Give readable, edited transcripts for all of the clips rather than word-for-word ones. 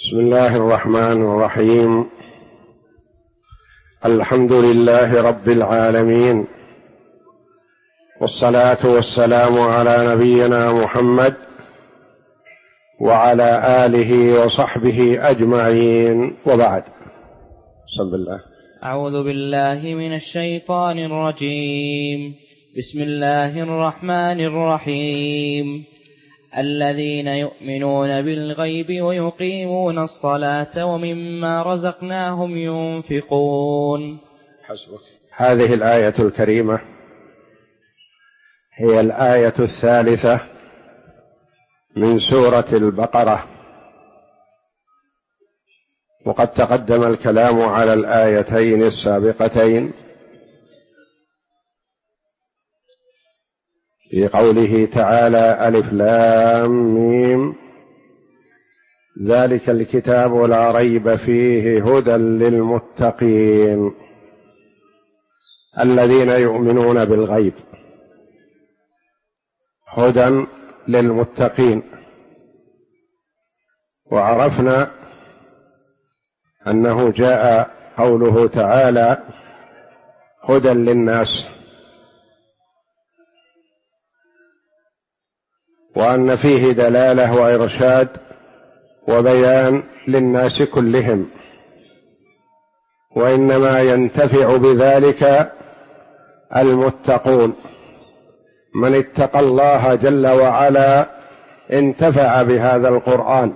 بسم الله الرحمن الرحيم. الحمد لله رب العالمين، والصلاة والسلام على نبينا محمد وعلى آله وصحبه أجمعين، وبعد. بسم الله. أعوذ بالله من الشيطان الرجيم. بسم الله الرحمن الرحيم. الذين يؤمنون بالغيب ويقيمون الصلاة ومما رزقناهم ينفقون. حسبك. هذه الآية الكريمة هي الآية الثالثة من سورة البقرة، وقد تقدم الكلام على الآيتين السابقتين في قوله تعالى: ألف لام ميم ذلك الكتاب لا ريب فيه هدى للمتقين الذين يؤمنون بالغيب. هدى للمتقين. وعرفنا أنه جاء قوله تعالى هدى للناس، وأن فيه دلالة وإرشاد وبيان للناس كلهم، وإنما ينتفع بذلك المتقون. من اتقى الله جل وعلا انتفع بهذا القرآن،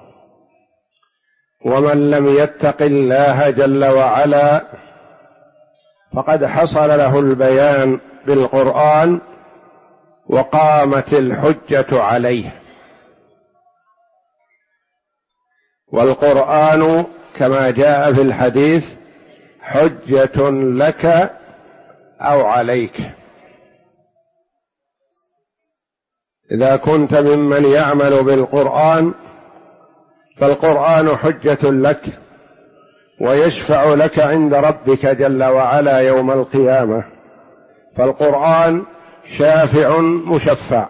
ومن لم يتق الله جل وعلا فقد حصل له البيان بالقرآن وقامت الحجة عليه. والقرآن كما جاء في الحديث حجة لك أو عليك. إذا كنت ممن يعمل بالقرآن فالقرآن حجة لك ويشفع لك عند ربك جل وعلا يوم القيامة، فالقرآن شافع مشفع.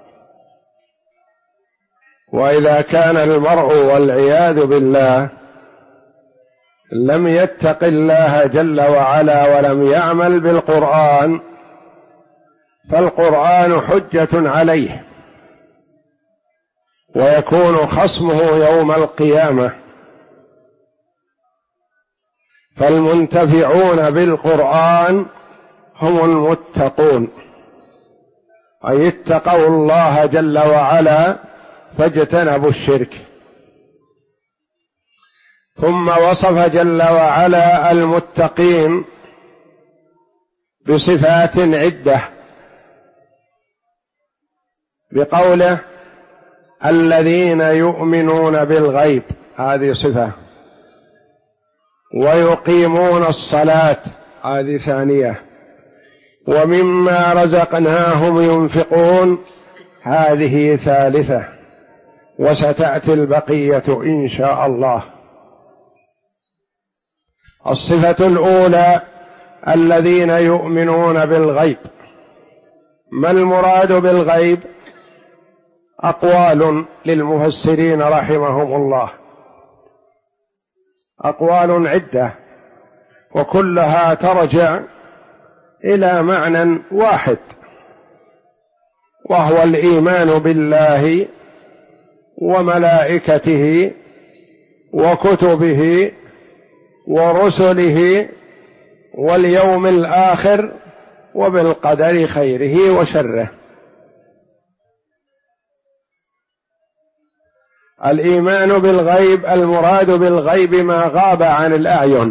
وإذا كان المرء والعياذ بالله لم يتق الله جل وعلا ولم يعمل بالقرآن فالقرآن حجة عليه، ويكون خصمه يوم القيامة. فالمنتفعون بالقرآن هم المتقون، أي اتقوا الله جل وعلا فاجتنبوا الشرك. ثم وصف جل وعلا المتقين بصفات عدة بقوله الذين يؤمنون بالغيب، هذه صفة، ويقيمون الصلاة، هذه ثانية، ومما رزقناهم ينفقون، هذه ثالثة، وستأتي البقية إن شاء الله. الصفة الأولى الذين يؤمنون بالغيب. ما المراد بالغيب؟ أقوال للمفسرين رحمهم الله، أقوال عدة، وكلها ترجع إلى معنى واحد، وهو الإيمان بالله وملائكته وكتبه ورسله واليوم الآخر وبالقدر خيره وشره. الإيمان بالغيب، المراد بالغيب ما غاب عن الأعين،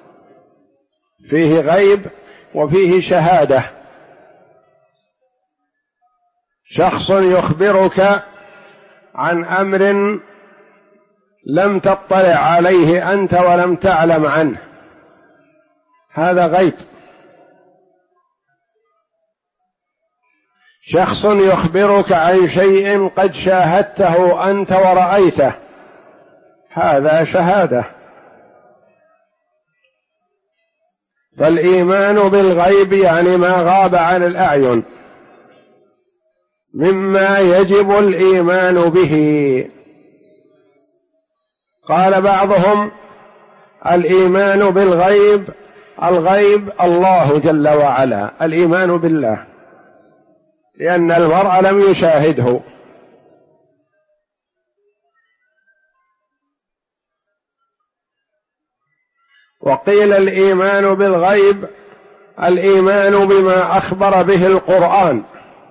فيه غيب وفيه شهادة. شخص يخبرك عن أمر لم تطلع عليه أنت ولم تعلم عنه، هذا غيب. شخص يخبرك عن شيء قد شاهدته أنت ورأيته، هذا شهادة. فالإيمان بالغيب يعني ما غاب عن الأعين مما يجب الإيمان به. قال بعضهم الإيمان بالغيب، الغيب الله جل وعلا، الإيمان بالله، لأن المرء لم يشاهده. وقيل الإيمان بالغيب الإيمان بما أخبر به القرآن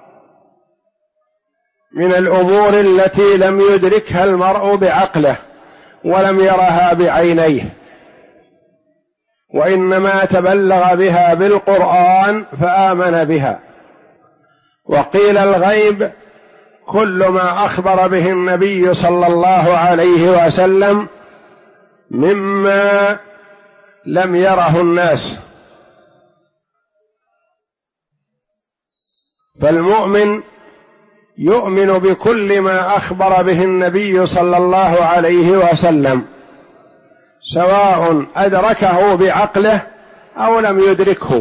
من الأمور التي لم يدركها المرء بعقله ولم يرها بعينيه، وإنما تبلغ بها بالقرآن فآمن بها. وقيل الغيب كل ما أخبر به النبي صلى الله عليه وسلم مما لم يره الناس، فالمؤمن يؤمن بكل ما أخبر به النبي صلى الله عليه وسلم، سواء أدركه بعقله أو لم يدركه،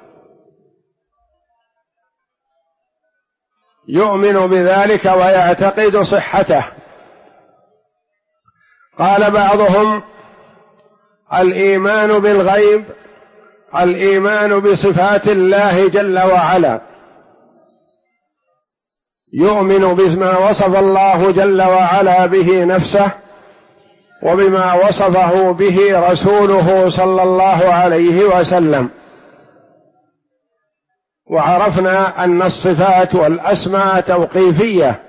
يؤمن بذلك ويعتقد صحته. قال بعضهم الإيمان بالغيب الإيمان بصفات الله جل وعلا، يؤمن بما وصف الله جل وعلا به نفسه وبما وصفه به رسوله صلى الله عليه وسلم. وعرفنا أن الصفات والأسماء توقيفية،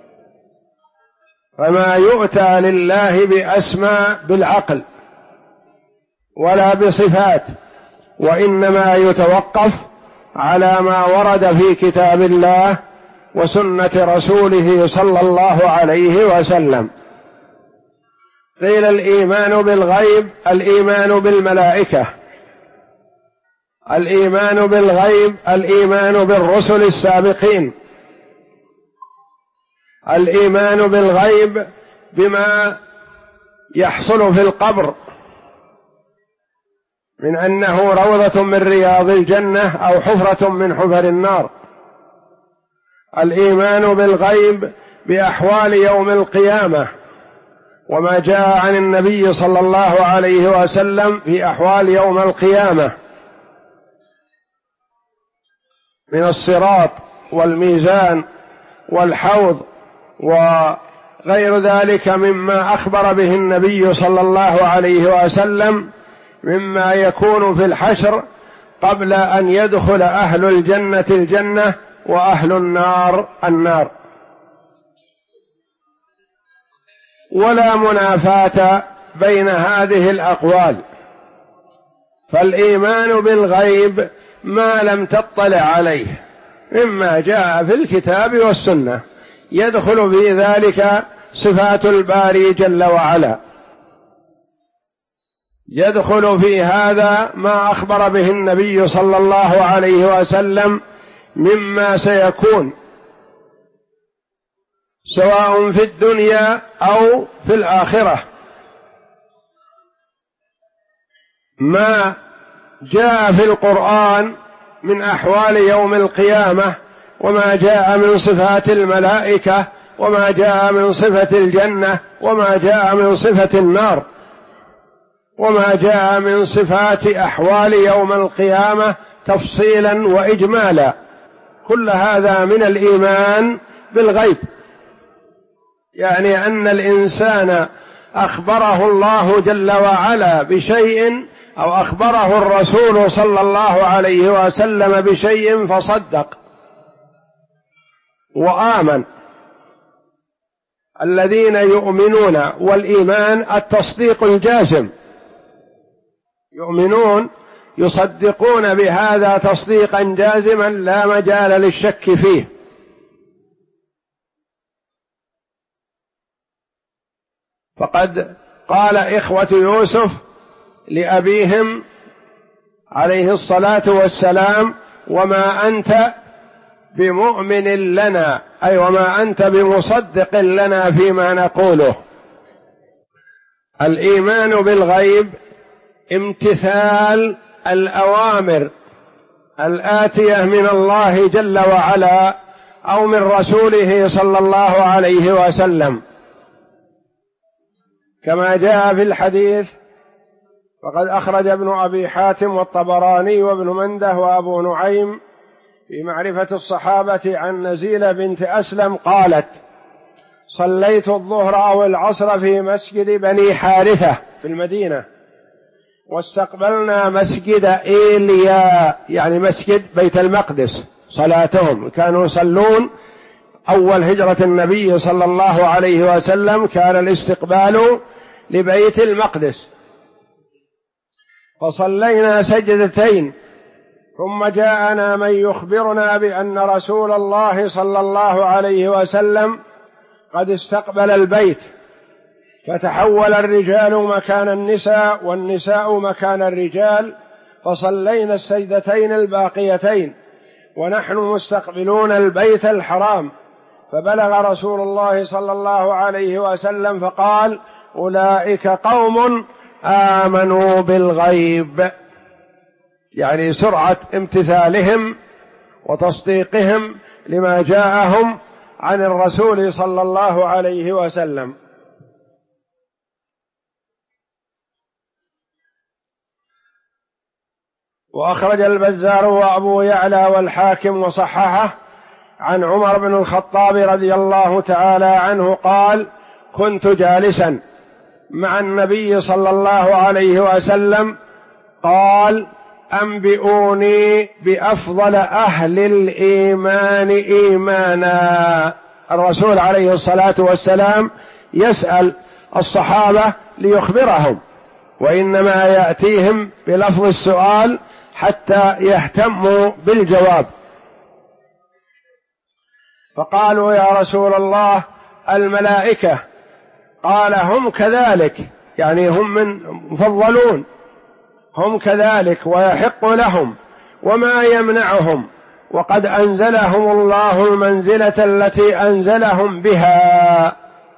فما يؤتى لله بأسماء بالعقل ولا بصفات، وإنما يتوقف على ما ورد في كتاب الله وسنة رسوله صلى الله عليه وسلم. قيل الإيمان بالغيب الإيمان بالملائكة، الإيمان بالغيب الإيمان بالرسل السابقين، الإيمان بالغيب بما يحصل في القبر من أنه روضة من رياض الجنة أو حفرة من حفر النار، الإيمان بالغيب بأحوال يوم القيامة وما جاء عن النبي صلى الله عليه وسلم في أحوال يوم القيامة من الصراط والميزان والحوض وغير ذلك مما أخبر به النبي صلى الله عليه وسلم مما يكون في الحشر قبل أن يدخل أهل الجنة الجنة وأهل النار النار. ولا منافاة بين هذه الأقوال، فالإيمان بالغيب ما لم تطلع عليه مما جاء في الكتاب والسنة، يدخل في ذلك صفات الباري جل وعلا، يدخل في هذا ما أخبر به النبي صلى الله عليه وسلم مما سيكون سواء في الدنيا أو في الآخرة، ما جاء في القرآن من أحوال يوم القيامة وما جاء من صفات الملائكة وما جاء من صفة الجنة وما جاء من صفة النار وما جاء من صفات أحوال يوم القيامة تفصيلا وإجمالا، كل هذا من الإيمان بالغيب، يعني أن الإنسان أخبره الله جل وعلا بشيء أو أخبره الرسول صلى الله عليه وسلم بشيء فصدق وآمن. الذين يؤمنون، والإيمان التصديق الجازم، يؤمنون يصدقون بهذا تصديقا جازما لا مجال للشك فيه. فقد قال إخوة يوسف لأبيهم عليه الصلاة والسلام: وما أنت بمؤمن لنا، أي وما أنت بمصدق لنا فيما نقوله. الإيمان بالغيب امتثال الأوامر الآتية من الله جل وعلا أو من رسوله صلى الله عليه وسلم، كما جاء في الحديث، وقد أخرج ابن أبي حاتم والطبراني وابن منده وأبو نعيم في معرفة الصحابة عن نزيلة بنت أسلم قالت: صليت الظهر أو العصر في مسجد بني حارثة في المدينة، واستقبلنا مسجد إيليا، يعني مسجد بيت المقدس، صلاتهم كانوا يصلون أول هجرة النبي صلى الله عليه وسلم كان الاستقبال لبيت المقدس، فصلينا سجدتين، ثم جاءنا من يخبرنا بأن رسول الله صلى الله عليه وسلم قد استقبل البيت، فتحول الرجال مكان النساء والنساء مكان الرجال، فصلينا السجدتين الباقيتين ونحن مستقبلون البيت الحرام، فبلغ رسول الله صلى الله عليه وسلم فقال: أولئك قوم آمنوا بالغيب، يعني سرعة امتثالهم وتصديقهم لما جاءهم عن الرسول صلى الله عليه وسلم. وأخرج البزار وأبو يعلى والحاكم وصححه عن عمر بن الخطاب رضي الله تعالى عنه قال: كنت جالسا مع النبي صلى الله عليه وسلم، قال: أنبئوني بأفضل أهل الإيمان إيمانا. الرسول عليه الصلاة والسلام يسأل الصحابة ليخبرهم، وإنما يأتيهم بلفظ السؤال حتى يهتموا بالجواب. فقالوا: يا رسول الله الملائكة. قال: هم كذلك، يعني هم من مفضلون، هم كذلك ويحق لهم، وما يمنعهم، وقد أنزلهم الله المنزلة التي أنزلهم بها.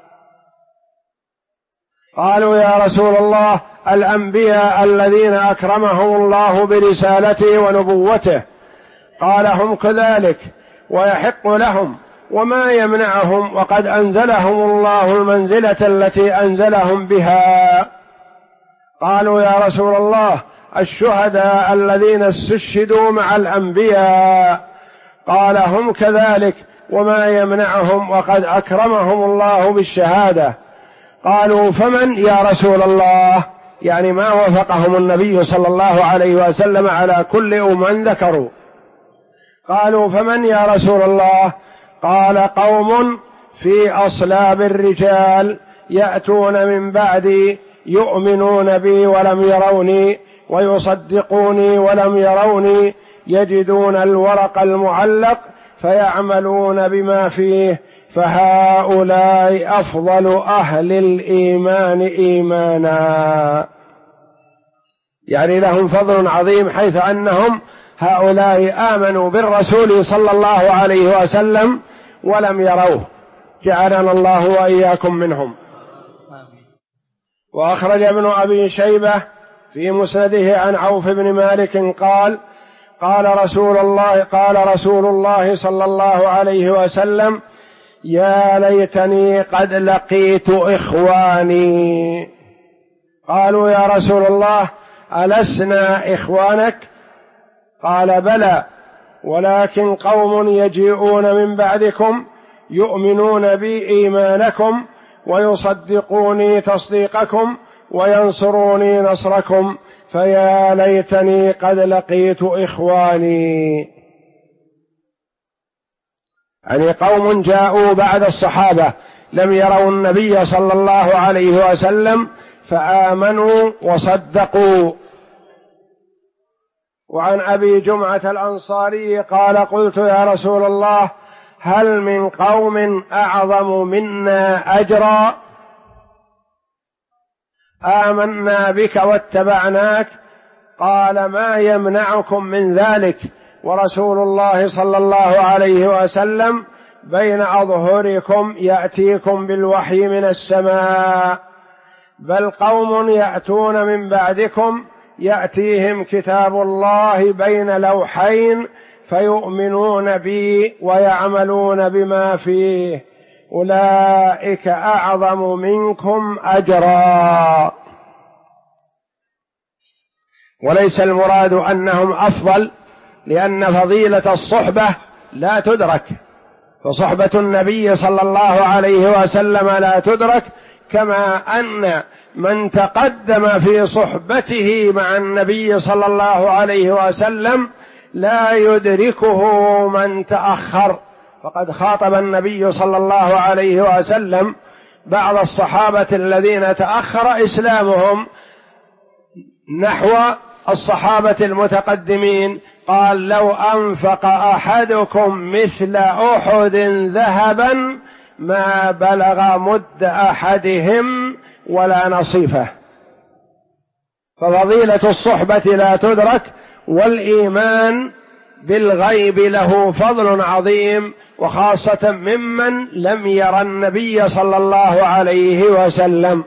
قالوا: يا رسول الله الأنبياء الذين أكرمهم الله برسالته ونبوته. قال: هم كذلك ويحق لهم، وما يمنعهم، وقد أنزلهم الله المنزلة التي أنزلهم بها. قالوا: يا رسول الله الشهداء الذين استشهدوا مع الأنبياء. قال: هم كذلك وما يمنعهم، وقد أكرمهم الله بالشهادة. قالوا: فمن يا رسول الله؟ يعني ما وفقهم النبي صلى الله عليه وسلم على كل من ذكروا. قالوا: فمن يا رسول الله؟ قال: قوم في أصلاب الرجال يأتون من بعدي يؤمنون بي ولم يروني، ويصدقوني ولم يروني، يجدون الورق المعلق فيعملون بما فيه، فهؤلاء أفضل أهل الإيمان إيمانا. يعني لهم فضل عظيم، حيث أنهم هؤلاء آمنوا بالرسول صلى الله عليه وسلم ولم يروه، جعلنا الله وإياكم منهم. وأخرج ابن أبي شيبة في مسنده عن عوف بن مالك قال: قال رسول الله صلى الله عليه وسلم: يا ليتني قد لقيت إخواني. قالوا: يا رسول الله ألسنا إخوانك؟ قال: بلى، ولكن قوم يجيئون من بعدكم يؤمنون بي إيمانكم، ويصدقوني تصديقكم، وينصروني نصركم، فيا ليتني قد لقيت إخواني. يعني قوم جاءوا بعد الصحابة لم يروا النبي صلى الله عليه وسلم فآمنوا وصدقوا. وعن أبي جمعة الأنصاري قال: قلت: يا رسول الله هل من قوم أعظم منا أجرا؟ آمنا بك واتبعناك. قال: ما يمنعكم من ذلك، ورسول الله صلى الله عليه وسلم بين أظهركم يأتيكم بالوحي من السماء، بل قوم يأتون من بعدكم يأتيهم كتاب الله بين لوحين، فيؤمنون بي ويعملون بما فيه، أولئك أعظم منكم أجرا. وليس المراد أنهم أفضل، لأن فضيلة الصحبة لا تدرك، فصحبة النبي صلى الله عليه وسلم لا تدرك، كما أن من تقدم في صحبته مع النبي صلى الله عليه وسلم لا يدركه من تأخر. فقد خاطب النبي صلى الله عليه وسلم بعض الصحابة الذين تأخر إسلامهم نحو الصحابة المتقدمين، قال: لو أنفق أحدكم مثل أحد ذهبا ما بلغ مد أحدهم ولا نصيفه. ففضيلة الصحبة لا تدرك، والإيمان بالغيب له فضل عظيم، وخاصة ممن لم ير النبي صلى الله عليه وسلم.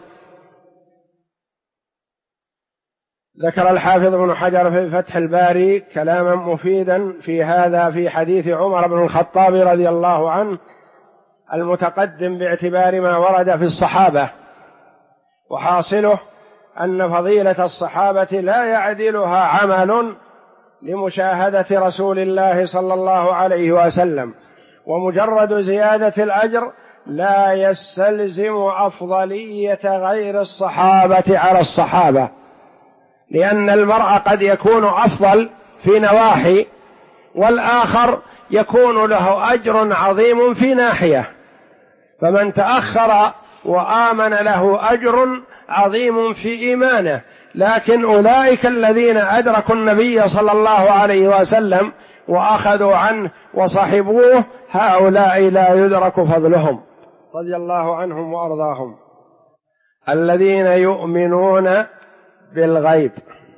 ذكر الحافظ ابن حجر في فتح الباري كلاما مفيدا في هذا في حديث عمر بن الخطاب رضي الله عنه المتقدم باعتبار ما ورد في الصحابة، وحاصله أن فضيلة الصحابة لا يعدلها عمل لمشاهدة رسول الله صلى الله عليه وسلم، ومجرد زيادة الأجر لا يستلزم أفضلية غير الصحابة على الصحابة، لأن المرء قد يكون أفضل في نواحي، والآخر يكون له أجر عظيم في ناحية، فمن تأخر وآمن له أجر عظيم في إيمانه. لكن أولئك الذين أدركوا النبي صلى الله عليه وسلم وأخذوا عنه وصحبوه، هؤلاء لا يدرك فضلهم رضي الله عنهم وأرضاهم. الذين يؤمنون بالغيب،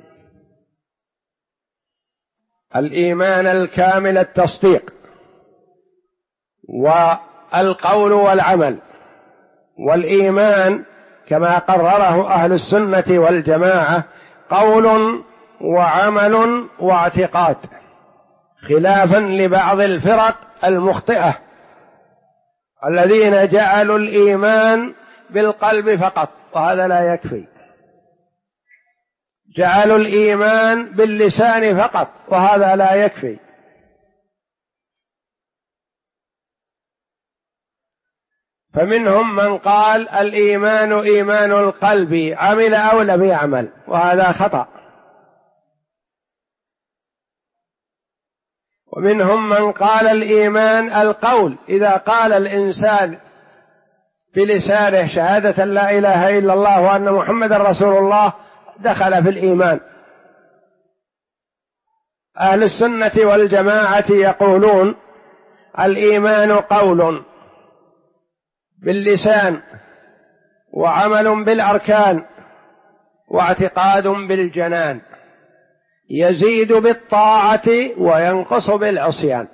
الإيمان الكامل التصديق والقول والعمل. والإيمان كما قرره أهل السنة والجماعة قول وعمل واعتقاد، خلافا لبعض الفرق المخطئة الذين جعلوا الإيمان بالقلب فقط، وهذا لا يكفي. جعلوا الإيمان باللسان فقط، وهذا لا يكفي. فمنهم من قال الإيمان إيمان القلب، عمل أو لم يعمل، وهذا خطأ. ومنهم من قال الإيمان القول، إذا قال الإنسان بلسانه شهادة لا إله إلا الله وأن محمد رسول الله دخل في الإيمان. أهل السنة والجماعة يقولون الإيمان قول باللسان، وعمل بالأركان، واعتقاد بالجنان، يزيد بالطاعة وينقص بالعصيان.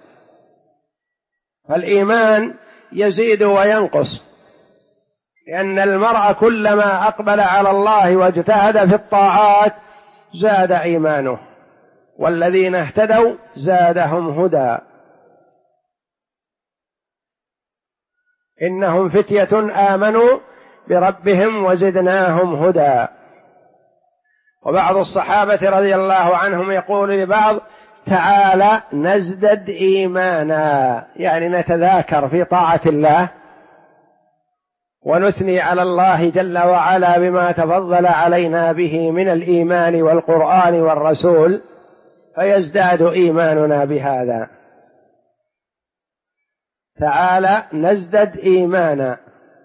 فالإيمان يزيد وينقص، لأن المرء كلما أقبل على الله واجتهد في الطاعات زاد إيمانه، والذين اهتدوا زادهم هدى. إنهم فتية آمنوا بربهم وزدناهم هدى. وبعض الصحابة رضي الله عنهم يقول لبعض: تعالى نزدد إيمانا، يعني نتذاكر في طاعة الله ونثني على الله جل وعلا بما تفضل علينا به من الإيمان والقرآن والرسول، فيزداد إيماننا بهذا. تعالى نزدد إيمانا.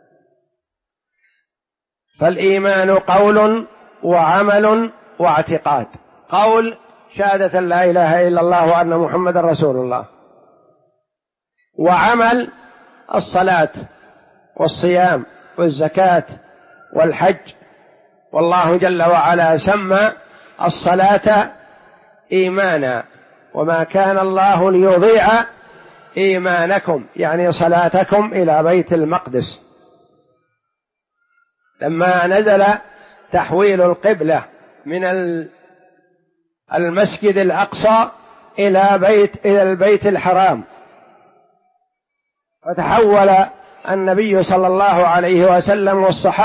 فالإيمان قول وعمل واعتقاد. قول شهادة لا إله إلا الله وأن محمد رسول الله، وعمل الصلاة والصيام والزكاة والحج. والله جل وعلا سمى الصلاة إيمانا: وما كان الله ليضيع إيمانكم، يعني صلاتكم إلى بيت المقدس. لما نزل تحويل القبلة من المسجد الأقصى إلى البيت الحرام، فتحول النبي صلى الله عليه وسلم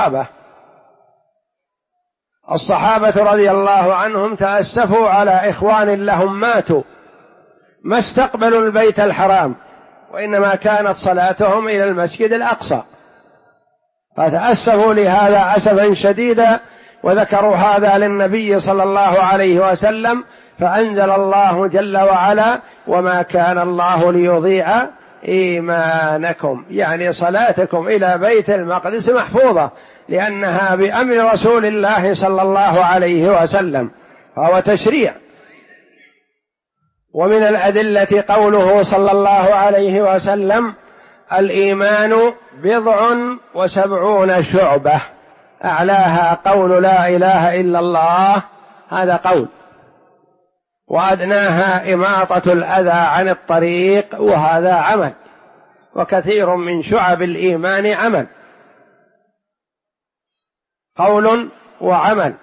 الصحابة رضي الله عنهم تأسفوا على إخوان لهم ماتوا ما استقبلوا البيت الحرام، وإنما كانت صلاتهم إلى المسجد الأقصى، فتأسفوا لهذا أسفا شديدا، وذكروا هذا للنبي صلى الله عليه وسلم، فأنزل الله جل وعلا: وما كان الله ليضيع إيمانكم، يعني صلاتكم إلى بيت المقدس محفوظة، لأنها بأمر رسول الله صلى الله عليه وسلم، فهو تشريع. ومن الأدلة قوله صلى الله عليه وسلم: الإيمان 70 شعبة، أعلاها قول لا إله إلا الله، هذا قول، وأدناها إماطة الأذى عن الطريق، وهذا عمل، وكثير من شعب الإيمان عمل، قول وعمل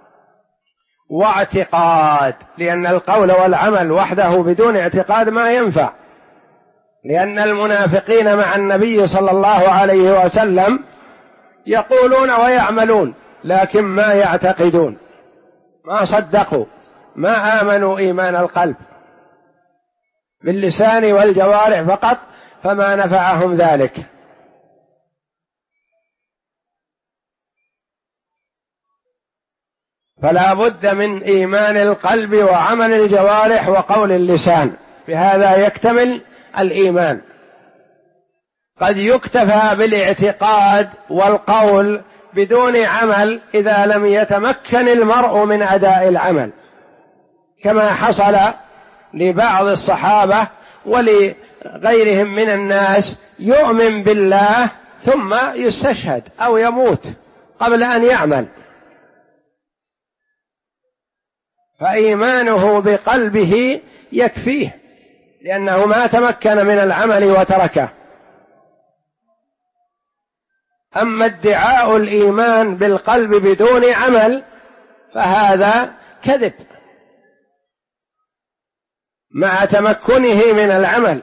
واعتقاد، لأن القول والعمل وحده بدون اعتقاد ما ينفع، لأن المنافقين مع النبي صلى الله عليه وسلم يقولون ويعملون لكن ما يعتقدون، ما صدقوا، ما آمنوا إيمان القلب، باللسان والجوارح فقط، فما نفعهم ذلك. فلا بد من إيمان القلب وعمل الجوارح وقول اللسان، بهذا يكتمل الإيمان. قد يكتفى بالاعتقاد والقول بدون عمل إذا لم يتمكن المرء من أداء العمل، كما حصل لبعض الصحابة ولغيرهم من الناس، يؤمن بالله ثم يستشهد أو يموت قبل أن يعمل، فإيمانه بقلبه يكفيه، لأنه ما تمكن من العمل وتركه. أما ادعاء الإيمان بالقلب بدون عمل فهذا كذب مع تمكنه من العمل.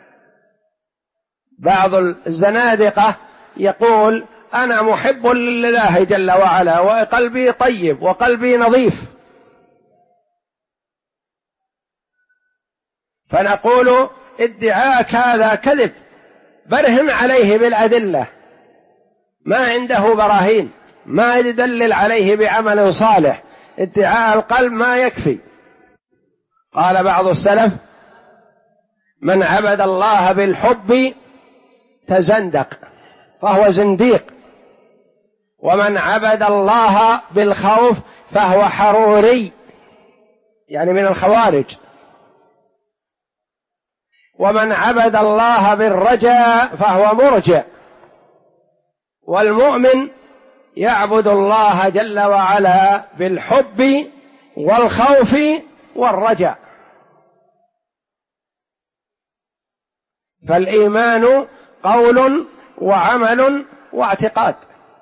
بعض الزنادقة يقول: أنا محب لله جل وعلا، وقلبي طيب وقلبي نظيف، فنقول: ادعاءك هذا كذب، برهن عليه بالأدلة، ما عنده براهين، ما يدلل عليه بعمل صالح، ادعاء القلب ما يكفي. قال بعض السلف: من عبد الله بالحب تزندق فهو زنديق، ومن عبد الله بالخوف فهو حروري، يعني من الخوارج، ومن عبد الله بالرجاء فهو مرجع. والمؤمن يعبد الله جل وعلا بالحب والخوف والرجاء. فالإيمان قول وعمل واعتقاد.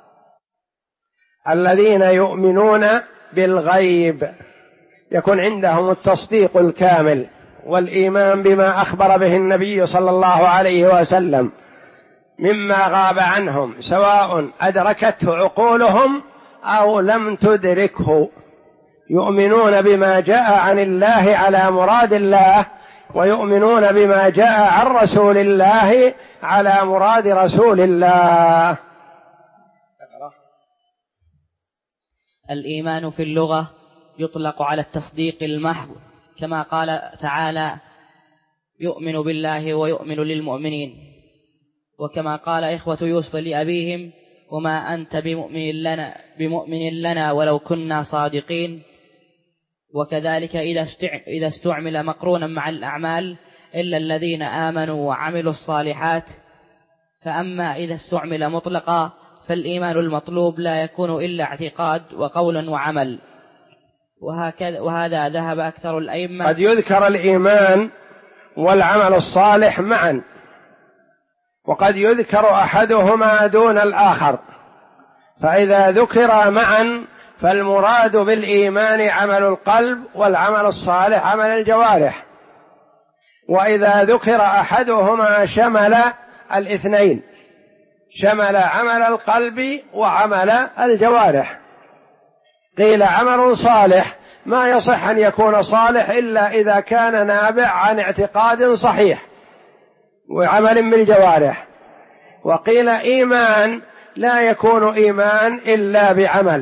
الذين يؤمنون بالغيب يكون عندهم التصديق الكامل والإيمان بما أخبر به النبي صلى الله عليه وسلم مما غاب عنهم، سواء أدركته عقولهم أو لم تدركه. يؤمنون بما جاء عن الله على مراد الله، ويؤمنون بما جاء عن رسول الله على مراد رسول الله. الإيمان في اللغة يطلق على التصديق المحض، كما قال تعالى: يؤمن بالله ويؤمن للمؤمنين، وكما قال إخوة يوسف لأبيهم: وما أنت بمؤمن لنا ولو كنا صادقين. وكذلك إذا استعمل مقرونا مع الأعمال إلا الذين آمنوا وعملوا الصالحات. فأما إذا استعمل مطلقا فالإيمان المطلوب لا يكون إلا اعتقاد وقول وعمل، وهذا ذهب أكثر الأئمة. قد يذكر الإيمان والعمل الصالح معا، وقد يذكر أحدهما دون الآخر، فإذا ذكر معا فالمراد بالإيمان عمل القلب، والعمل الصالح عمل الجوارح، وإذا ذكر أحدهما شمل الاثنين، شمل عمل القلب وعمل الجوارح. قيل عمل صالح ما يصح أن يكون صالح إلا إذا كان نابع عن اعتقاد صحيح وعمل بالجوارح. وقيل إيمان لا يكون إيمان إلا بعمل.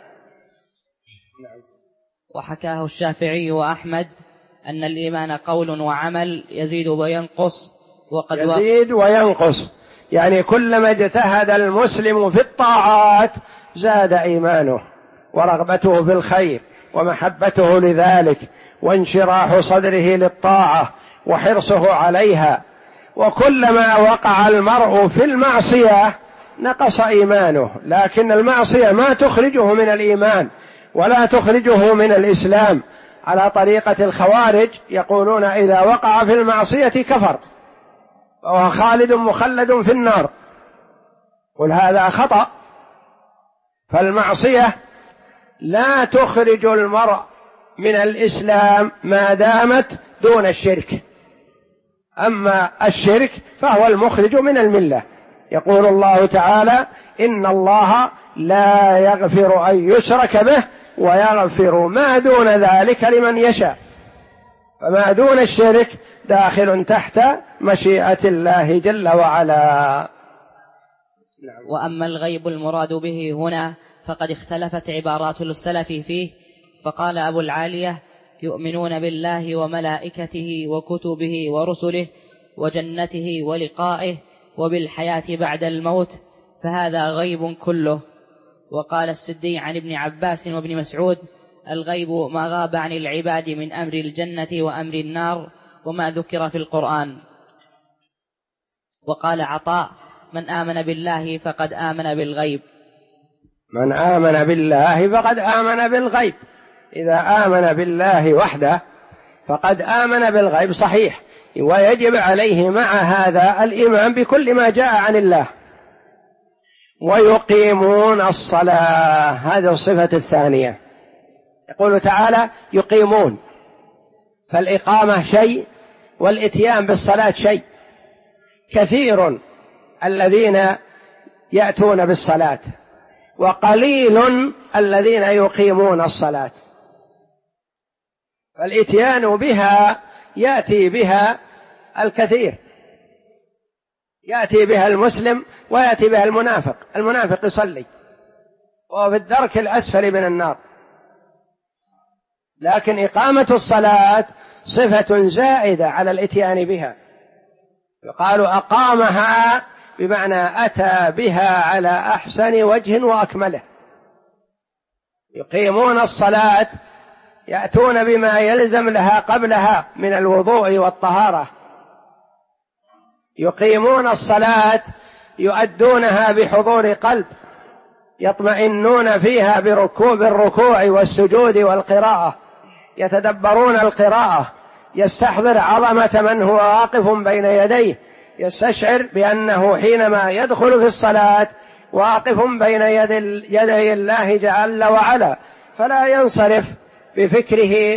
وحكاه الشافعي وأحمد أن الإيمان قول وعمل يزيد وينقص، وقد يزيد وينقص، يعني كلما اجتهد المسلم في الطاعات زاد إيمانه ورغبته في الخير ومحبته لذلك وانشراح صدره للطاعة وحرصه عليها. وكلما وقع المرء في المعصية نقص إيمانه، لكن المعصية ما تخرجه من الإيمان ولا تخرجه من الإسلام، على طريقة الخوارج يقولون إذا وقع في المعصية كفر وهو خالد مخلد في النار، قل هذا خطأ. فالمعصية لا تخرج المرء من الإسلام ما دامت دون الشرك، أما الشرك فهو المخرج من الملة. يقول الله تعالى إن الله لا يغفر أن يشرك به ويغفر ما دون ذلك لمن يشاء، فما دون الشرك داخل تحت مشيئة الله جل وعلا. وأما الغيب المراد به هنا فقد اختلفت عبارات السلف فيه، فقال أبو العالية يؤمنون بالله وملائكته وكتبه ورسله وجنته ولقائه وبالحياة بعد الموت، فهذا غيب كله. وقال السدي عن ابن عباس وابن مسعود الغيب ما غاب عن العباد من أمر الجنة وأمر النار وما ذكر في القرآن. وقال عطاء من آمن بالله فقد آمن بالغيب. من آمن بالله فقد آمن بالغيب، إذا آمن بالله وحده فقد آمن بالغيب صحيح، ويجب عليه مع هذا الإيمان بكل ما جاء عن الله. ويقيمون الصلاة، هذه الصفة الثانية. يقول تعالى يقيمون، فالإقامة شيء والإتيان بالصلاة شيء. كثير الذين يأتون بالصلاة وقليل الذين يقيمون الصلاة، فالإتيان بها يأتي بها الكثير، يأتي بها المسلم ويأتي بها المنافق. المنافق يصلي وهو في الدرك الأسفل من النار، لكن إقامة الصلاة صفة زائدة على الإتيان بها. يقال أقامها بمعنى أتى بها على أحسن وجه وأكمله. يقيمون الصلاة يأتون بما يلزم لها قبلها من الوضوء والطهارة. يقيمون الصلاة يؤدونها بحضور قلب، يطمئنون فيها بالركوع والسجود والقراءة، يتدبرون القراءة، يستحضر عظمة من هو واقف بين يديه، يستشعر بأنه حينما يدخل في الصلاة واقف بين يدي الله جل وعلا، فلا ينصرف بفكره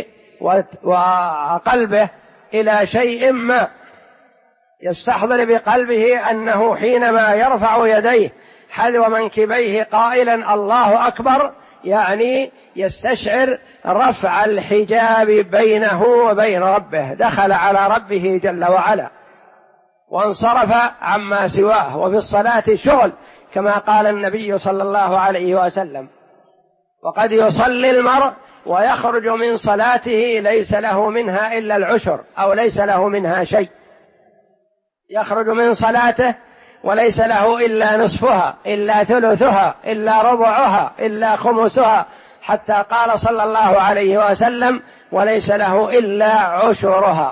وقلبه إلى شيء ما، يستحضر بقلبه أنه حينما يرفع يديه حذو منكبيه قائلا الله أكبر، يعني يستشعر رفع الحجاب بينه وبين ربه، دخل على ربه جل وعلا وانصرف عما سواه. وفي الصلاة شغل كما قال النبي صلى الله عليه وسلم، وقد يصلي المرء ويخرج من صلاته ليس له منها إلا العشر أو ليس له منها شيء، يخرج من صلاته وليس له إلا نصفها إلا ثلثها إلا ربعها إلا خمسها، حتى قال صلى الله عليه وسلم وليس له إلا عشرها.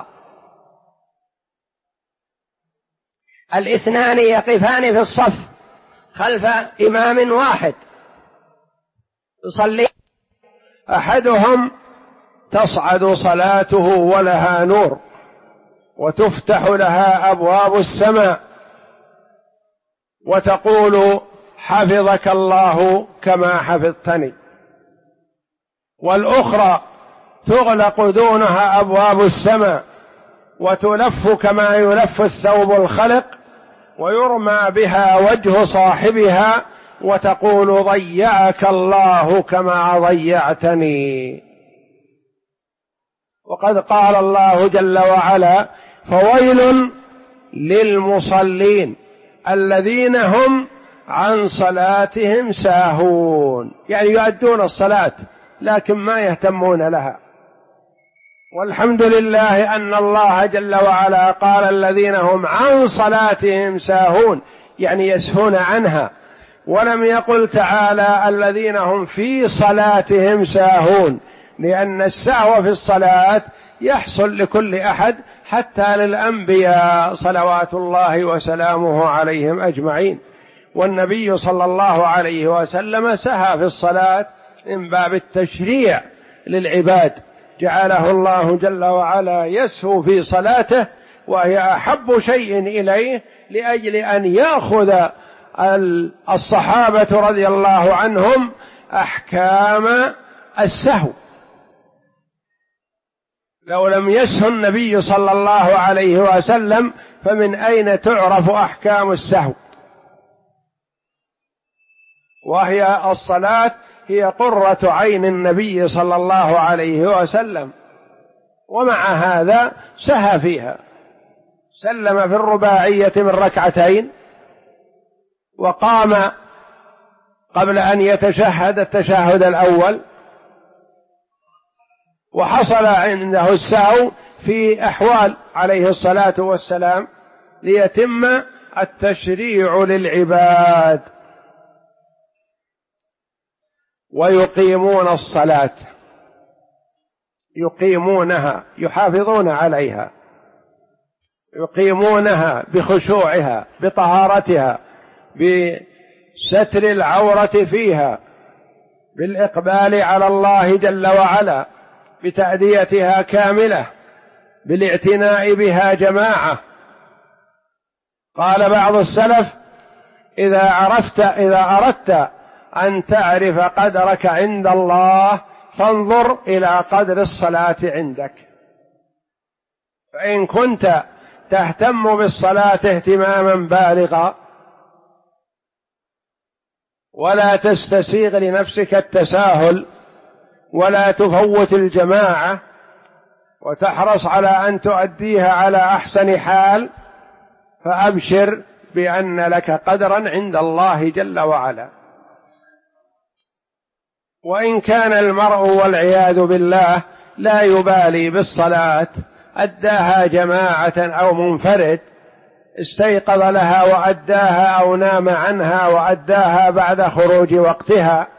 الاثنان يقفان في الصف خلف إمام واحد يصلي، أحدهم تصعد صلاته ولها نور وتفتح لها أبواب السماء وتقول حفظك الله كما حفظتني، والأخرى تغلق دونها أبواب السماء وتلف كما يلف الثوب الخلق ويرمى بها وجه صاحبها وتقول ضيعك الله كما ضيعتني. وقد قال الله جل وعلا: فويل للمصلين الذين هم عن صلاتهم ساهون، يعني يؤدون الصلاة لكن ما يهتمون لها. والحمد لله أن الله جل وعلا قال الذين هم عن صلاتهم ساهون، يعني يسهون عنها، ولم يقل تعالى الذين هم في صلاتهم ساهون، لأن السهو في الصلاة يحصل لكل أحد حتى للأنبياء صلوات الله وسلامه عليهم أجمعين. والنبي صلى الله عليه وسلم سهى في الصلاة من باب التشريع للعباد، جعله الله جل وعلا يسهو في صلاته، وهي أحب شيء إليه لأجل أن يأخذ الصحابة رضي الله عنهم أحكام السهو. لو لم يسهو النبي صلى الله عليه وسلم فمن أين تعرف أحكام السهو؟ وهي الصلاة هي قرة عين النبي صلى الله عليه وسلم، ومع هذا سهى فيها، سلم في الرباعية من ركعتين، وقام قبل أن يتشهد التشهد الأول، وحصل عنده السهو في أحوال عليه الصلاة والسلام ليتم التشريع للعباد. ويقيمون الصلاة، يقيمونها، يحافظون عليها، يقيمونها بخشوعها، بطهارتها، بستر العورة فيها، بالإقبال على الله جل وعلا، بتأديتها كاملة، بالاعتناء بها جماعة. قال بعض السلف: إذا أردت أن تعرف قدرك عند الله فانظر إلى قدر الصلاة عندك، فإن كنت تهتم بالصلاة اهتماما بالغا ولا تستسيغ لنفسك التساهل ولا تفوت الجماعة وتحرص على أن تؤديها على أحسن حال، فأبشر بأن لك قدرا عند الله جل وعلا. وإن كان المرء والعياذ بالله لا يبالي بالصلاة، أداها جماعة أو منفرد، استيقظ لها وأداها أو نام عنها وأداها بعد خروج وقتها،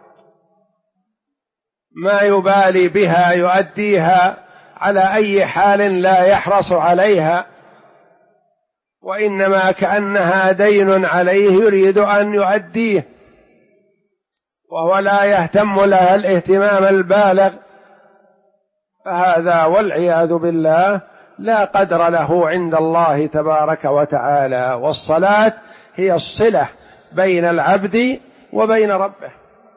ما يبالي بها، يؤديها على أي حال لا يحرص عليها، وإنما كأنها دين عليه يريد أن يؤديه، وهو لا يهتم لها الاهتمام البالغ، فهذا والعياذ بالله لا قدر له عند الله تبارك وتعالى. والصلاة هي الصلة بين العبد وبين ربه،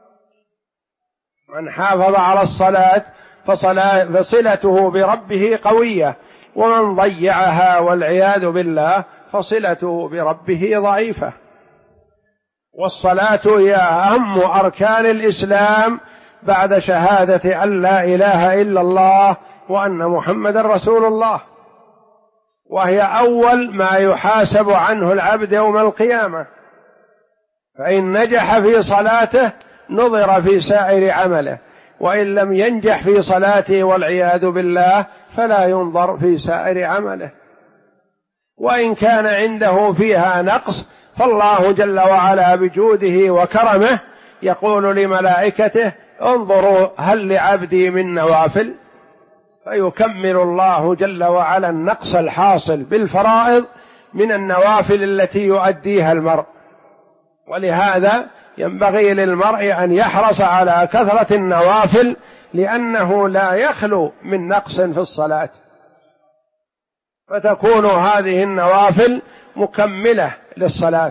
من حافظ على الصلاة فصلته بربه قوية، ومن ضيعها والعياذ بالله فصلته بربه ضعيفة. والصلاة هي أهم أركان الإسلام بعد شهادة أن لا إله إلا الله وأن محمد رسول الله، وهي أول ما يحاسب عنه العبد يوم القيامة، فإن نجح في صلاته نظر في سائر عمله، وإن لم ينجح في صلاته والعياذ بالله فلا ينظر في سائر عمله. وإن كان عنده فيها نقص فالله جل وعلا بجوده وكرمه يقول لملائكته: انظروا هل لعبدي من نوافل، فيكمل الله جل وعلا النقص الحاصل بالفرائض من النوافل التي يؤديها المرء. ولهذا ينبغي للمرء أن يحرص على كثرة النوافل، لأنه لا يخلو من نقص في الصلاة، فتكون هذه النوافل مكملة للصلاة.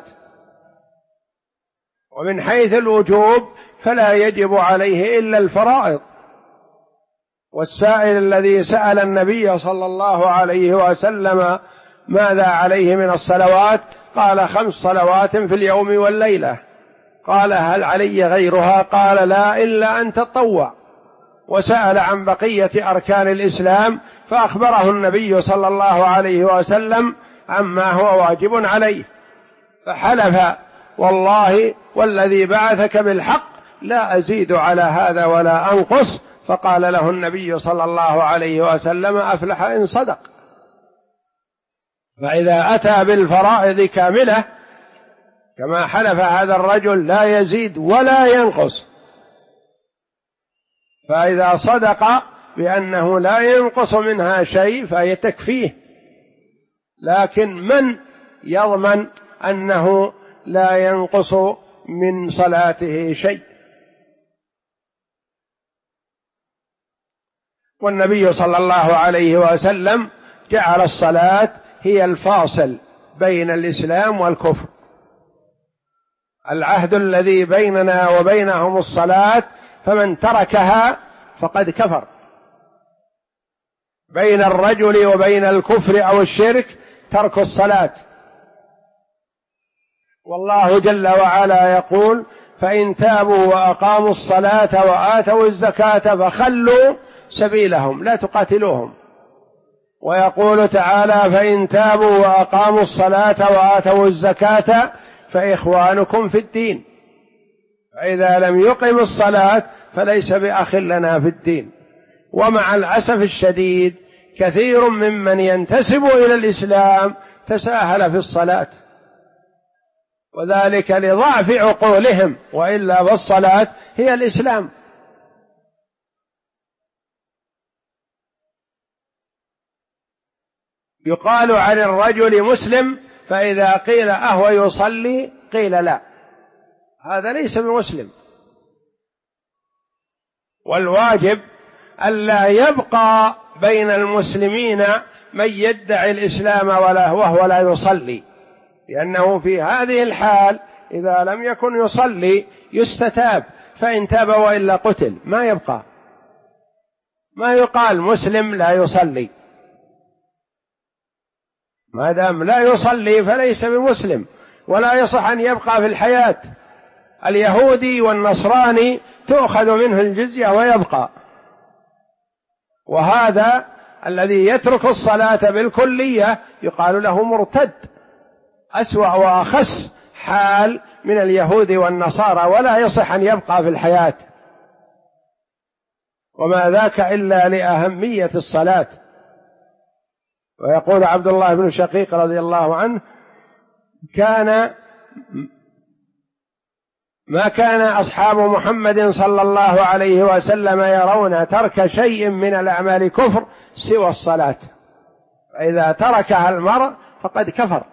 ومن حيث الوجوب فلا يجب عليه إلا الفرائض. والسائل الذي سأل النبي صلى الله عليه وسلم ماذا عليه من الصلوات قال 5 صلوات في اليوم والليلة. قال هل علي غيرها؟ قال لا إلا أن تطوع. وسأل عن بقية أركان الإسلام فأخبره النبي صلى الله عليه وسلم عما هو واجب عليه، فحلف والله والذي بعثك بالحق لا أزيد على هذا ولا أنقص. فقال له النبي صلى الله عليه وسلم أفلح إن صدق. فإذا أتى بالفرائض كاملة كما حلف هذا الرجل لا يزيد ولا ينقص، فإذا صدق بأنه لا ينقص منها شيء فهي تكفيه. لكن من يضمن أنه لا ينقص من صلاته شيء؟ والنبي صلى الله عليه وسلم جعل الصلاة هي الفاصل بين الإسلام والكفر. العهد الذي بيننا وبينهم الصلاة، فمن تركها فقد كفر. بين الرجل وبين الكفر أو الشرك ترك الصلاة. والله جل وعلا يقول فإن تابوا وأقاموا الصلاة وآتوا الزكاة فخلوا سبيلهم لا تقاتلوهم. ويقول تعالى فإن تابوا وأقاموا الصلاة وآتوا الزكاة فإخوانكم في الدين. فإذا لم يقم الصلاة فليس بأخ لنا في الدين. ومع الأسف الشديد كثير ممن ينتسب إلى الإسلام تساهل في الصلاة، وذلك لضعف عقولهم، وإلا فالصلاة هي الإسلام. يقال عن الرجل مسلم، فإذا قيل أهو يصلي قيل لا، هذا ليس بمسلم. والواجب ألا يبقى بين المسلمين من يدعي الإسلام وهو لا يصلي، لأنه في هذه الحال إذا لم يكن يصلي يستتاب، فإن تاب وإلا قتل، ما يبقى، ما يقال مسلم لا يصلي. ما دام لا يصلي فليس بمسلم، ولا يصح أن يبقى في الحياة. اليهودي والنصراني تؤخذ منه الجزية ويبقى، وهذا الذي يترك الصلاة بالكلية يقال له مرتد، أسوأ وأخس حال من اليهود والنصارى، ولا يصح أن يبقى في الحياة. وما ذاك إلا لأهمية الصلاة. ويقول عبد الله بن شقيق رضي الله عنه ما كان أصحاب محمد صلى الله عليه وسلم يرون ترك شيء من الأعمال كفر سوى الصلاة، فإذا تركها المرء فقد كفر.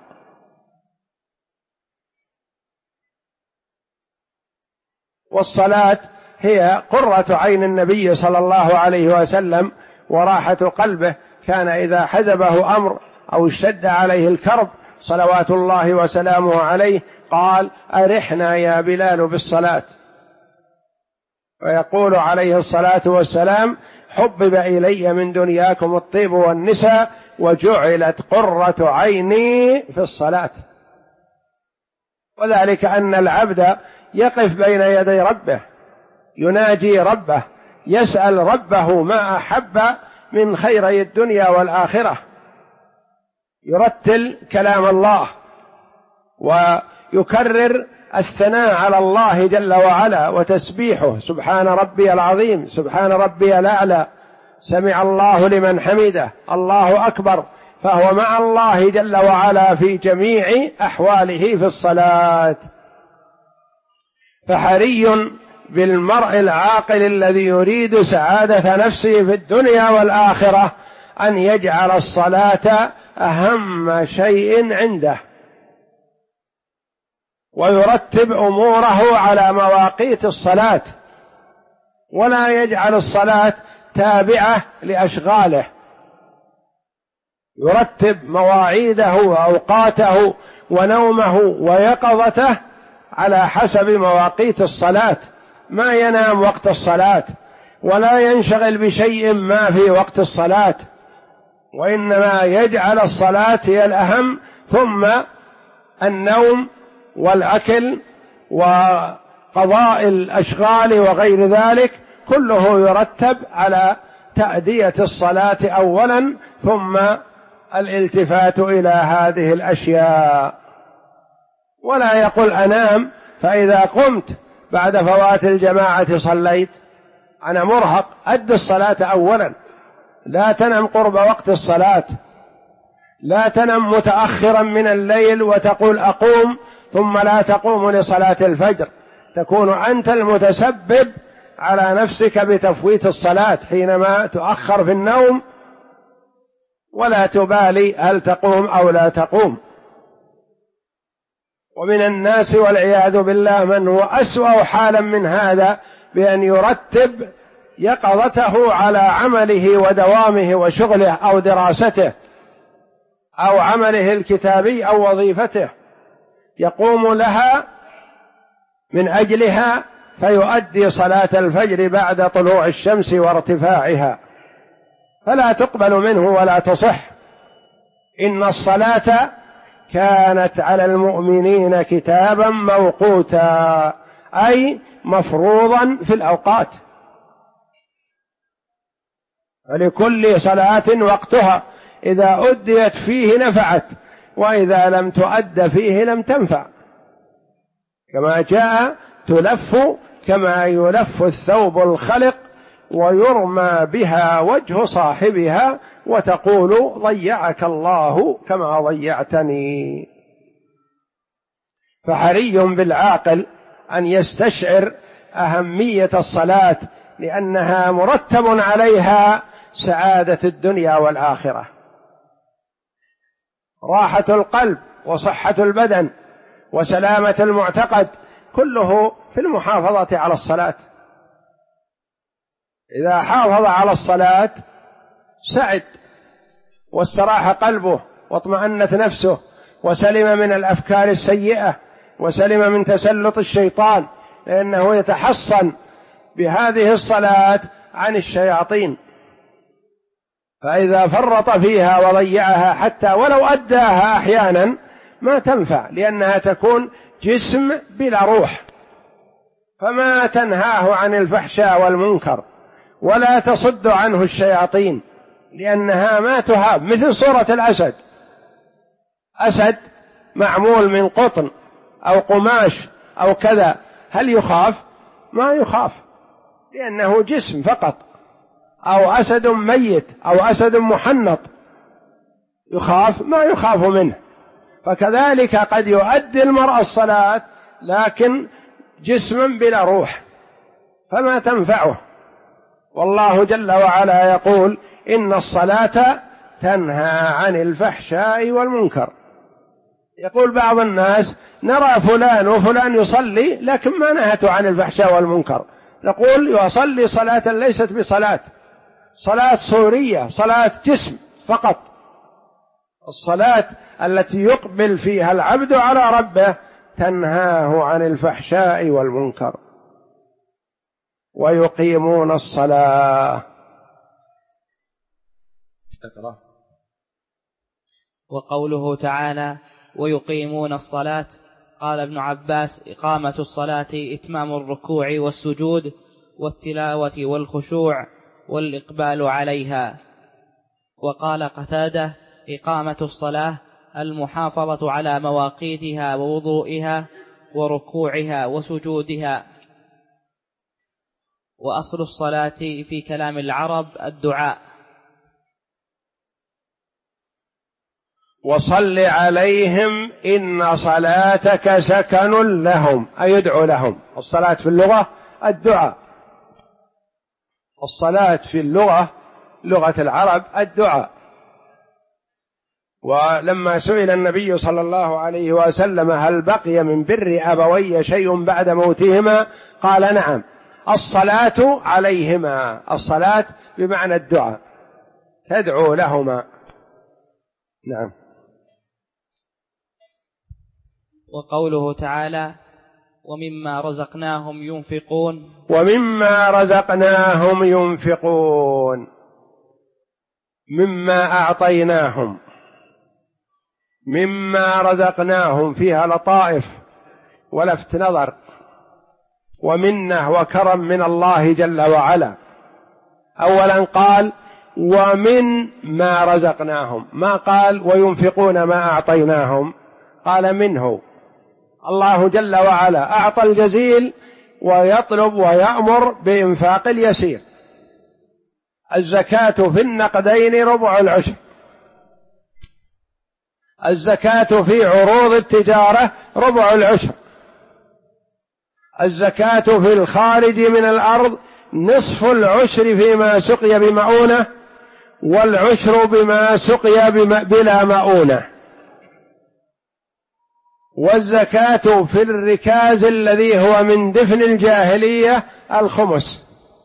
والصلاة هي قرة عين النبي صلى الله عليه وسلم وراحة قلبه. كان إذا حزبه أمر أو اشتد عليه الكرب صلوات الله وسلامه عليه قال أرحنا يا بلال بالصلاة. ويقول عليه الصلاة والسلام حبب إلي من دنياكم الطيب والنساء وجعلت قرة عيني في الصلاة. وذلك أن العبد يقف بين يدي ربه يناجي ربه، يسأل ربه ما أحب من خيري الدنيا والآخرة، يرتل كلام الله ويكرر الثناء على الله جل وعلا وتسبيحه، سبحان ربي العظيم، سبحان ربي الأعلى، سمع الله لمن حمده، الله أكبر. فهو مع الله جل وعلا في جميع أحواله في الصلاة. فحري بالمرء العاقل الذي يريد سعادة نفسه في الدنيا والآخرة أن يجعل الصلاة أهم شيء عنده، ويرتب أموره على مواقيت الصلاة، ولا يجعل الصلاة تابعة لأشغاله، يرتب مواعيده وأوقاته ونومه ويقظته على حسب مواقيت الصلاة، ما ينام وقت الصلاة ولا ينشغل بشيء ما في وقت الصلاة، وإنما يجعل الصلاة هي الأهم، ثم النوم والأكل وقضاء الأشغال وغير ذلك كله يرتب على تأدية الصلاة أولا ثم الالتفات إلى هذه الأشياء. ولا يقول أنام فإذا قمت بعد فوات الجماعة صليت، أنا مرهق، أد الصلاة أولا، لا تنم قرب وقت الصلاة، لا تنم متأخرا من الليل وتقول أقوم ثم لا تقوم لصلاة الفجر، تكون أنت المتسبب على نفسك بتفويت الصلاة حينما تؤخر في النوم ولا تبالي هل تقوم أو لا تقوم. ومن الناس والعياذ بالله من هو أسوأ حالا من هذا، بأن يرتب يقظته على عمله ودوامه وشغله أو دراسته أو عمله الكتابي أو وظيفته، يقوم لها من أجلها فيؤدي صلاة الفجر بعد طلوع الشمس وارتفاعها، فلا تقبل منه ولا تصح. إن الصلاة كانت على المؤمنين كتابا موقوتا، أي مفروضا في الأوقات، ولكل صلاة وقتها، إذا أديت فيه نفعت وإذا لم تؤد فيه لم تنفع، كما جاء تلف كما يلف الثوب الخلق ويرمى بها وجه صاحبها وتقول ضيعك الله كما ضيعتني. فحري بالعاقل أن يستشعر أهمية الصلاة، لأنها مرتب عليها سعادة الدنيا والآخرة، راحة القلب وصحة البدن وسلامة المعتقد، كله في المحافظة على الصلاة. إذا حافظ على الصلاة سعد واستراح قلبه واطمأنت نفسه وسلم من الأفكار السيئة وسلم من تسلط الشيطان، لأنه يتحصن بهذه الصلاة عن الشياطين. فإذا فرط فيها وضيعها حتى ولو أداها أحيانا ما تنفع، لأنها تكون جسم بلا روح، فما تنهاه عن الفحشاء والمنكر ولا تصد عنه الشياطين، لأنها ما تهاب. مثل صورة الأسد، أسد معمول من قطن أو قماش أو كذا، هل يخاف؟ ما يخاف، لأنه جسم فقط. أو أسد ميت أو أسد محنط، يخاف؟ ما يخاف منه. فكذلك قد يؤدي المرء الصلاة لكن جسما بلا روح فما تنفعه. والله جل وعلا يقول إن الصلاة تنهى عن الفحشاء والمنكر. يقول بعض الناس نرى فلان وفلان يصلي لكن ما نهته عن الفحشاء والمنكر، نقول يصلي صلاة ليست بصلاة، صلاة صورية، صلاة جسم فقط. الصلاة التي يقبل فيها العبد على ربه تنهاه عن الفحشاء والمنكر. ويقيمون الصلاة. تقرأ. وقوله تعالى ويقيمون الصلاة، قال ابن عباس إقامة الصلاة إتمام الركوع والسجود والتلاوة والخشوع والإقبال عليها. وقال قتادة إقامة الصلاة المحافظة على مواقيتها ووضوئها وركوعها وسجودها. وأصل الصلاة في كلام العرب الدعاء. وصل عليهم إن صلاتك سكن لهم، أي يدعو لهم. الصلاة في اللغة الدعاء، الصلاة في اللغة لغة العرب الدعاء. ولما سئل النبي صلى الله عليه وسلم هل بقي من بر أبوي شيء بعد موتهما، قال نعم، الصلاة عليهما. الصلاة بمعنى الدعاء، تدعو لهما. نعم. وقوله تعالى ومما رزقناهم ينفقون. ومما رزقناهم ينفقون، مما أعطيناهم مما رزقناهم فيها لطائف ولفت نظر ومنه وكرم من الله جل وعلا. أولا قال ومن ما رزقناهم، ما قال وينفقون ما أعطيناهم، قال منه. الله جل وعلا أعطى الجزيل ويطلب ويأمر بإنفاق اليسير. الزكاة في النقدين ربع العشر، الزكاة في عروض التجارة ربع العشر، الزكاة في الخارج من الأرض نصف العشر فيما سقي بمؤونة، والعشر بما سقي بلا مؤونة. والزكاة في الركاز الذي هو من دفن الجاهلية الخمس.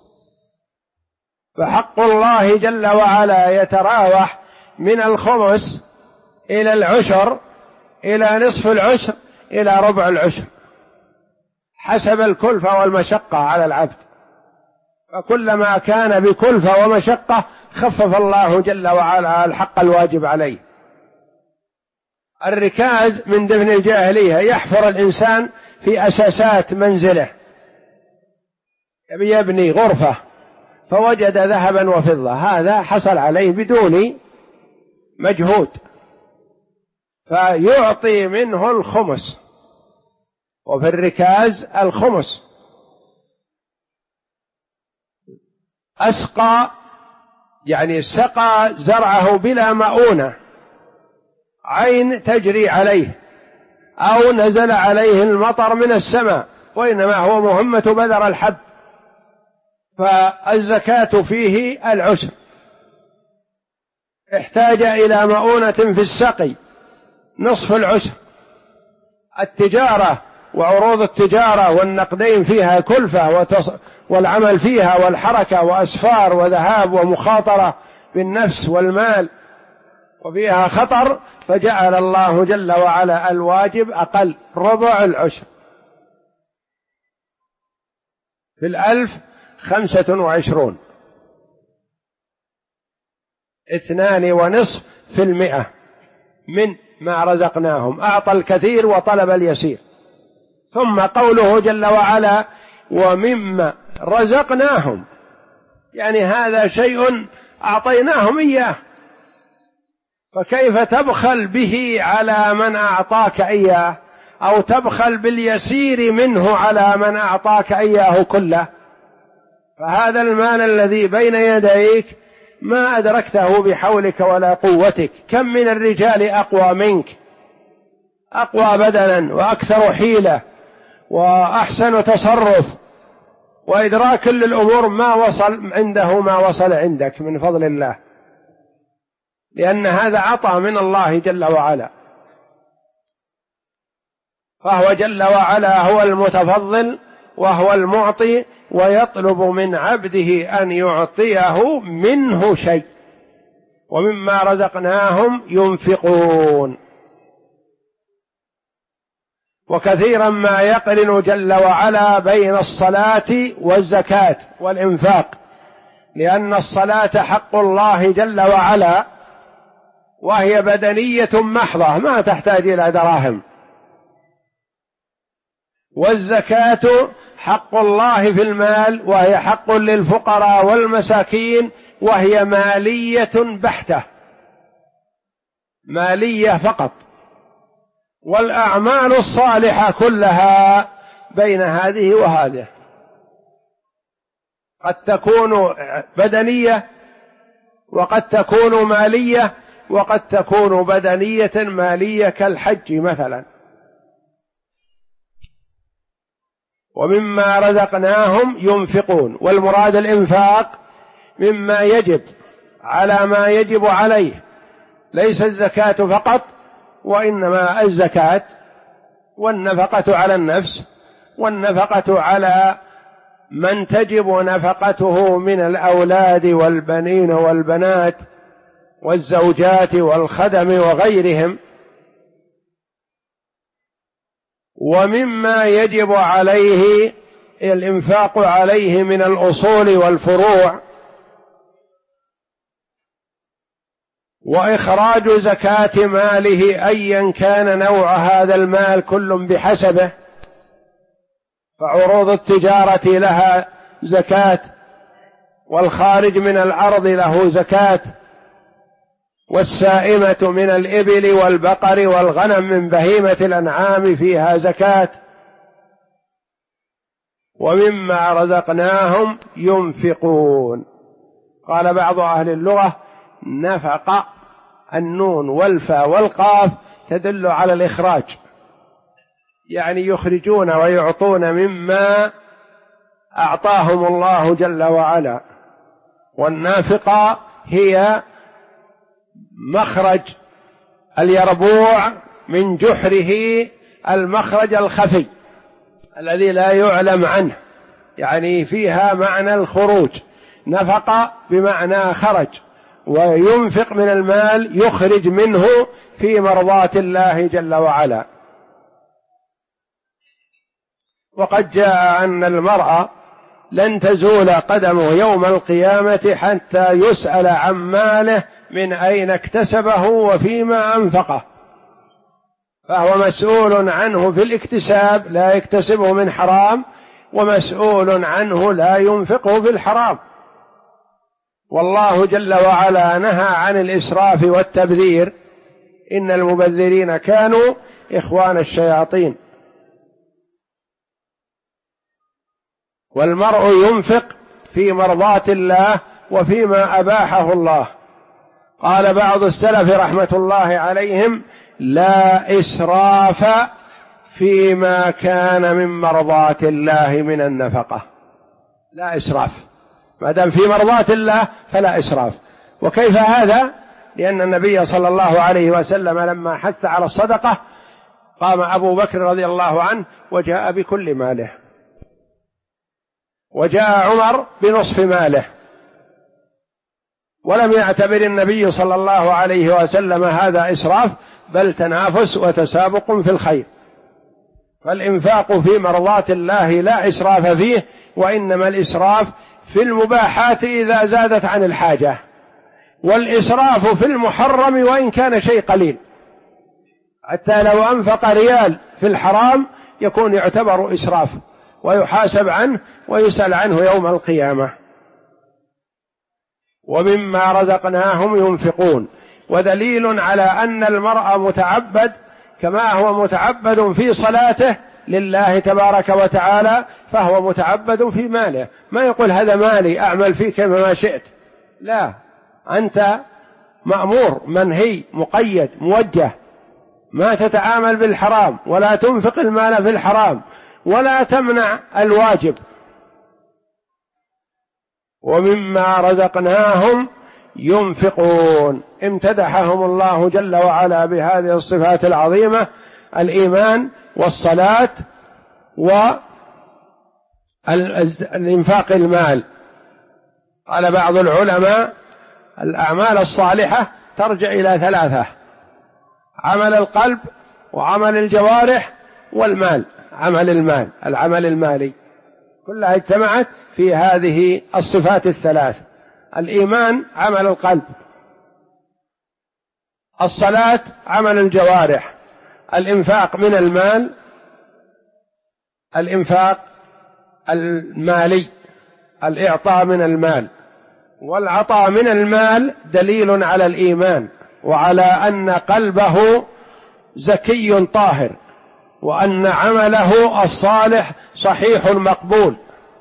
فحق الله جل وعلا يتراوح من الخمس إلى العشر إلى نصف العشر إلى ربع العشر حسب الكلفة والمشقة على العبد، فكلما كان بكلفة ومشقة خفف الله جل وعلا الحق الواجب عليه. الركاز من دفن الجاهلية يحفر الإنسان في أساسات منزله، يبني غرفة فوجد ذهبا وفضة، هذا حصل عليه بدون مجهود، فيعطي منه الخمس. وفي الركاز الخمس. أسقى يعني سقى زرعه بلا مؤونة، عين تجري عليه أو نزل عليه المطر من السماء، وإنما هو مهمة بذر الحب، فالزكاة فيه العشر. احتاج إلى مؤونة في السقي نصف العشر. التجارة وعروض التجارة والنقدين فيها كلفة والعمل فيها والحركة وأسفار وذهاب ومخاطرة بالنفس والمال، وفيها خطر، فجعل الله جل وعلا الواجب أقل ربع العشر. في 1025 2.5% من ما رزقناهم، أعطى الكثير وطلب اليسير. ثم قوله جل وعلا ومما رزقناهم، يعني هذا شيء أعطيناهم إياه، فكيف تبخل به على من أعطاك إياه، أو تبخل باليسير منه على من أعطاك إياه كله؟ فهذا المال الذي بين يديك ما أدركته بحولك ولا قوتك. كم من الرجال أقوى منك، أقوى بدنا وأكثر حيلة وأحسن تصرف وإدراك للأمور، ما وصل عنده ما وصل عندك من فضل الله، لأن هذا عطاء من الله جل وعلا. فهو جل وعلا هو المتفضل وهو المعطي، ويطلب من عبده أن يعطيه منه شيء. ومما رزقناهم ينفقون. وكثيرا ما يقرن جل وعلا بين الصلاة والزكاة والإنفاق، لأن الصلاة حق الله جل وعلا، وهي بدنية محضة ما تحتاج إلى دراهم، والزكاة حق الله في المال، وهي حق للفقراء والمساكين، وهي مالية بحتة، مالية فقط. والأعمال الصالحة كلها بين هذه وهذه، قد تكون بدنية وقد تكون مالية وقد تكون بدنية مالية كالحج مثلا. ومما رزقناهم ينفقون، والمراد الإنفاق مما يجب على ما يجب عليه، ليس الزكاة فقط، وإنما الزكاة والنفقة على النفس، والنفقة على من تجب نفقته من الأولاد والبنين والبنات والزوجات والخدم وغيرهم. ومما يجب عليه الإنفاق عليه من الأصول والفروع، وإخراج زكاة ماله أيا كان نوع هذا المال كل بحسبه، فعروض التجارة لها زكاة، والخارج من الأرض له زكاة، والسائمة من الإبل والبقر والغنم من بهيمة الأنعام فيها زكاة. ومما رزقناهم ينفقون. قال بعض أهل اللغة: نفق، النون والفاء والقاف تدل على الإخراج، يعني يخرجون ويعطون مما أعطاهم الله جل وعلا. والنافقة هي مخرج اليربوع من جحره، المخرج الخفي الذي لا يعلم عنه، يعني فيها معنى الخروج. نفق بمعنى خرج، وينفق من المال يخرج منه في مرضاة الله جل وعلا. وقد جاء أن المرء لن تزول قدمه يوم القيامة حتى يسأل عن ماله من أين اكتسبه وفيما أنفقه، فهو مسؤول عنه في الاكتساب، لا يكتسبه من حرام، ومسؤول عنه لا ينفقه في الحرام. والله جل وعلا نهى عن الإسراف والتبذير: إن المبذرين كانوا إخوان الشياطين. والمرء ينفق في مرضاة الله وفيما أباحه الله. قال بعض السلف رحمة الله عليهم: لا إسراف فيما كان من مرضاة الله من النفقة. لا إسراف، ما دام في مرضاة الله فلا إسراف. وكيف هذا؟ لأن النبي صلى الله عليه وسلم لما حث على الصدقة قام أبو بكر رضي الله عنه وجاء بكل ماله، وجاء عمر بنصف ماله، ولم يعتبر النبي صلى الله عليه وسلم هذا إسراف، بل تنافس وتسابق في الخير. فالإنفاق في مرضاة الله لا إسراف فيه، وإنما الإسراف في المباحات إذا زادت عن الحاجة، والإسراف في المحرم وإن كان شيء قليل. حتى لو أنفق ريال في الحرام يكون يعتبر إسراف، ويحاسب عنه ويسأل عنه يوم القيامة. ومما رزقناهم ينفقون. ودليل على أن المرء متعبد كما هو متعبد في صلاته لله تبارك وتعالى، فهو متعبد في ماله. ما يقول هذا مالي أعمل فيه كما شئت، لا، أنت مأمور منهي مقيد موجه، ما تتعامل بالحرام، ولا تنفق المال في الحرام، ولا تمنع الواجب. ومما رزقناهم ينفقون. امتدحهم الله جل وعلا بهذه الصفات العظيمة: الإيمان والصلاة والإنفاق المال. قال بعض العلماء: الأعمال الصالحة ترجع إلى ثلاثة: عمل القلب، وعمل الجوارح، والمال، عمل المال، العمل المالي، كلها اجتمعت في هذه الصفات الثلاث: الإيمان عمل القلب، الصلاة عمل الجوارح، الإنفاق من المال الإنفاق المالي، الإعطاء من المال. والعطاء من المال دليل على الإيمان، وعلى أن قلبه زكي طاهر، وأن عمله الصالح صحيح مقبول.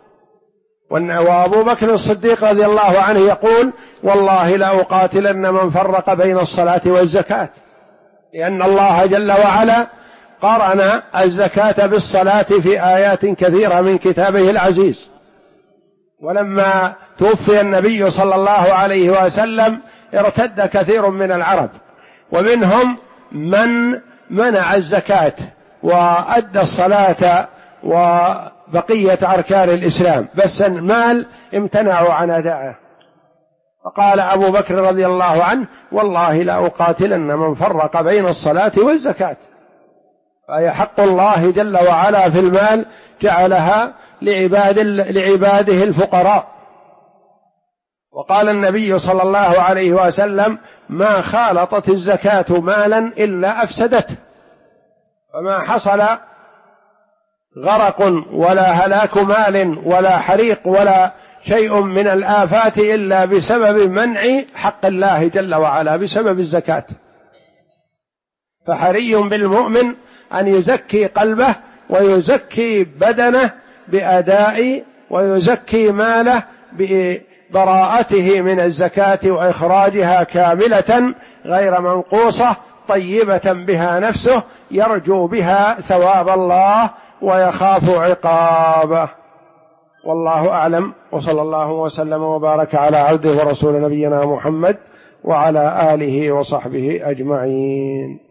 وأبو بكر الصديق رضي الله عنه يقول: والله لأقاتلن من فرق بين الصلاة والزكاة، لأن الله جل وعلا قارن الزكاة بالصلاة في آيات كثيرة من كتابه العزيز. ولما توفي النبي صلى الله عليه وسلم ارتد كثير من العرب، ومنهم من منع الزكاة وأدى الصلاة وبقية أركان الإسلام، بس المال امتنعوا عن أدائه. فقال أبو بكر رضي الله عنه: والله لأقاتلن من فرق بين الصلاة والزكاة. فهي حق الله جل وعلا في المال، جعلها لعباده الفقراء. وقال النبي صلى الله عليه وسلم: ما خالطت الزكاة مالا إلا أفسدته، فما حصل غرق ولا هلاك مال ولا حريق ولا شيء من الآفات إلا بسبب منع حق الله جل وعلا بسبب الزكاة. فحري بالمؤمن أن يزكي قلبه ويزكي بدنه بأداء، ويزكي ماله ببراءته من الزكاة وإخراجها كاملة غير منقوصة، طيبة بها نفسه يرجو بها ثواب الله ويخاف عقابه. والله أعلم، وصلى الله وسلم وبارك على عبده ورسول نبينا محمد وعلى آله وصحبه أجمعين.